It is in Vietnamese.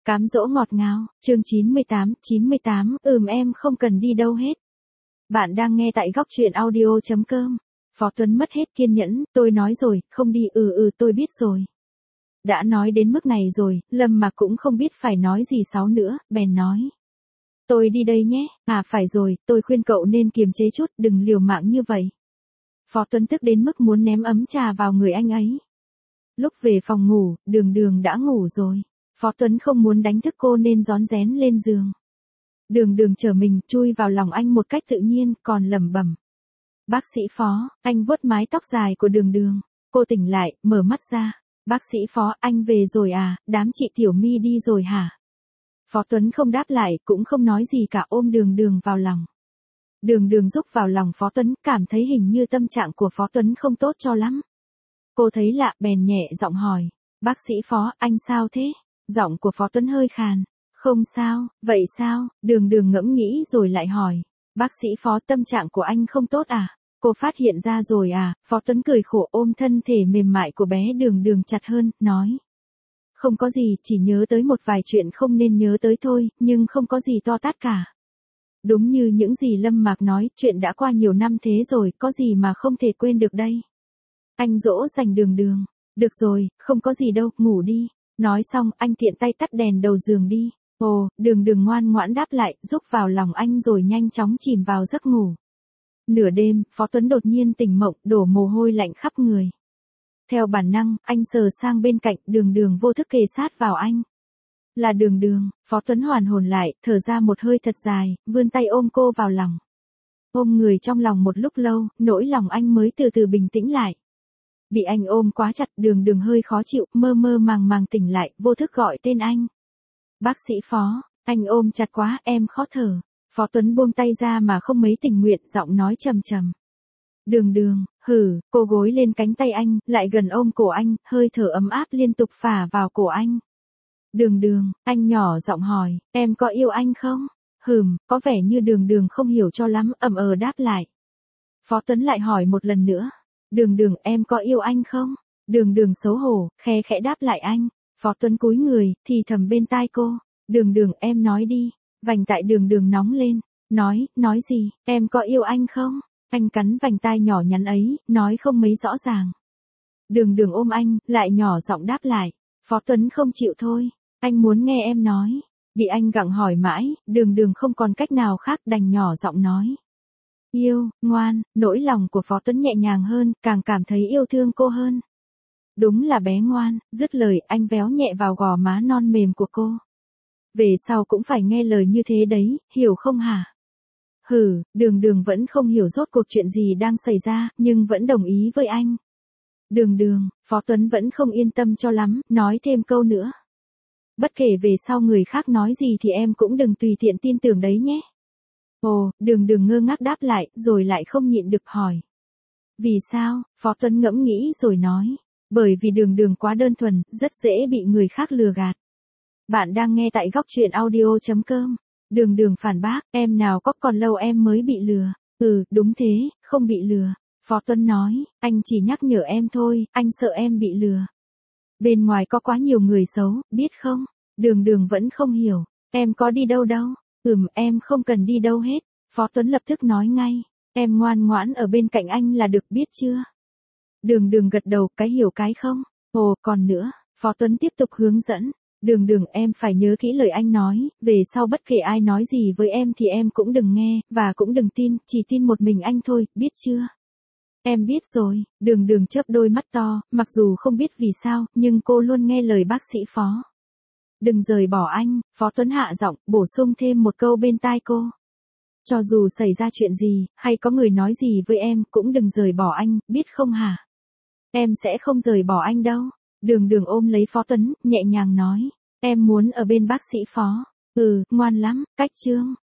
Cám dỗ ngọt ngào, chương 98, em không cần đi đâu hết. Bạn đang nghe tại góc truyện audio.com. Phó Tuấn mất hết kiên nhẫn, tôi nói rồi, không đi, tôi biết rồi. Đã nói đến mức này rồi, Lâm Mạc cũng không biết phải nói gì sáu nữa, bèn nói. Tôi đi đây nhé, phải rồi, tôi khuyên cậu nên kiềm chế chút, đừng liều mạng như vậy. Phó Tuấn tức đến mức muốn ném ấm trà vào người anh ấy. Lúc về phòng ngủ, Đường Đường đã ngủ rồi. Phó Tuấn không muốn đánh thức cô nên rón rén lên giường. Đường Đường trở mình chui vào lòng anh một cách tự nhiên, còn lẩm bẩm. Bác sĩ Phó, anh vuốt mái tóc dài của Đường Đường. Cô tỉnh lại, mở mắt ra. Bác sĩ Phó, anh về rồi à, đám chị Tiểu My đi rồi hả? Phó Tuấn không đáp lại, cũng không nói gì cả, ôm Đường Đường vào lòng. Đường Đường rúc vào lòng Phó Tuấn, cảm thấy hình như tâm trạng của Phó Tuấn không tốt cho lắm. Cô thấy lạ, bèn nhẹ giọng hỏi. Bác sĩ Phó, anh sao thế? Giọng của Phó Tuấn hơi khàn. Không sao, vậy sao? Đường Đường ngẫm nghĩ rồi lại hỏi. Bác sĩ Phó, tâm trạng của anh không tốt à? Cô phát hiện ra rồi à? Phó Tuấn cười khổ, ôm thân thể mềm mại của bé Đường Đường chặt hơn, nói. Không có gì, chỉ nhớ tới một vài chuyện không nên nhớ tới thôi, nhưng không có gì to tát cả. Đúng như những gì Lâm Mạc nói, chuyện đã qua nhiều năm thế rồi, có gì mà không thể quên được đây. Anh dỗ dành Đường Đường. Được rồi, không có gì đâu, ngủ đi. Nói xong, anh tiện tay tắt đèn đầu giường đi. Ồ, Đường Đường ngoan ngoãn đáp lại, rúc vào lòng anh rồi nhanh chóng chìm vào giấc ngủ. Nửa đêm, Phó Tuấn đột nhiên tỉnh mộng, đổ mồ hôi lạnh khắp người. Theo bản năng, anh sờ sang bên cạnh, Đường Đường vô thức kề sát vào anh. Là Đường Đường, Phó Tuấn hoàn hồn lại, thở ra một hơi thật dài, vươn tay ôm cô vào lòng. Ôm người trong lòng một lúc lâu, nỗi lòng anh mới từ từ bình tĩnh lại. Bị anh ôm quá chặt, Đường Đường hơi khó chịu, mơ mơ màng màng tỉnh lại, vô thức gọi tên anh. Bác sĩ Phó, anh ôm chặt quá, em khó thở. Phó Tuấn buông tay ra mà không mấy tình nguyện, giọng nói trầm trầm. Đường Đường, cô gối lên cánh tay anh, lại gần ôm cổ anh, hơi thở ấm áp liên tục phả vào cổ anh. Đường Đường, anh nhỏ giọng hỏi, em có yêu anh không? Có vẻ như Đường Đường không hiểu cho lắm, đáp lại. Phó Tuấn lại hỏi một lần nữa. Đường Đường, em có yêu anh không? Đường Đường xấu hổ, khe khẽ đáp lại anh. Phó Tuấn cúi người, thì thầm bên tai cô. Đường Đường, em nói đi. Vành tai Đường Đường nóng lên. Nói gì, em có yêu anh không? Anh cắn vành tai nhỏ nhắn ấy, nói không mấy rõ ràng. Đường Đường ôm anh, lại nhỏ giọng đáp lại. Phó Tuấn không chịu thôi. Anh muốn nghe em nói. Bị anh gặng hỏi mãi, Đường Đường không còn cách nào khác, đành nhỏ giọng nói. Yêu, ngoan, nỗi lòng của Phó Tuấn nhẹ nhàng hơn, càng cảm thấy yêu thương cô hơn. Đúng là bé ngoan, dứt lời anh véo nhẹ vào gò má non mềm của cô. Về sau cũng phải nghe lời như thế đấy, hiểu không hả? Đường Đường vẫn không hiểu rốt cuộc chuyện gì đang xảy ra, nhưng vẫn đồng ý với anh. Đường Đường, Phó Tuấn vẫn không yên tâm cho lắm, nói thêm câu nữa. Bất kể về sau người khác nói gì thì em cũng đừng tùy tiện tin tưởng đấy nhé. Ồ, Đường Đường ngơ ngác đáp lại, rồi lại không nhịn được hỏi. Vì sao? Phó Tuấn ngẫm nghĩ rồi nói. Bởi vì Đường Đường quá đơn thuần, rất dễ bị người khác lừa gạt. Bạn đang nghe tại góc truyện audio.com. Đường Đường phản bác, em nào có, còn lâu em mới bị lừa. Đúng thế, không bị lừa. Phó Tuấn nói, anh chỉ nhắc nhở em thôi, anh sợ em bị lừa. Bên ngoài có quá nhiều người xấu, biết không? Đường Đường vẫn không hiểu. Em có đi đâu đâu? Em không cần đi đâu hết. Phó Tuấn lập tức nói ngay. Em ngoan ngoãn ở bên cạnh anh là được, biết chưa? Đường Đường gật đầu, cái hiểu cái không. Ồ, còn nữa, Phó Tuấn tiếp tục hướng dẫn. Đường Đường, em phải nhớ kỹ lời anh nói, về sau bất kể ai nói gì với em thì em cũng đừng nghe, và cũng đừng tin, chỉ tin một mình anh thôi, biết chưa? Em biết rồi. Đường Đường chớp đôi mắt to, mặc dù không biết vì sao, nhưng cô luôn nghe lời bác sĩ Phó. Đừng rời bỏ anh, Phó Tuấn hạ giọng, bổ sung thêm một câu bên tai cô. Cho dù xảy ra chuyện gì, hay có người nói gì với em, cũng đừng rời bỏ anh, biết không hả? Em sẽ không rời bỏ anh đâu. Đường Đường ôm lấy Phó Tuấn, nhẹ nhàng nói. Em muốn ở bên bác sĩ Phó. Ngoan lắm, cách chương.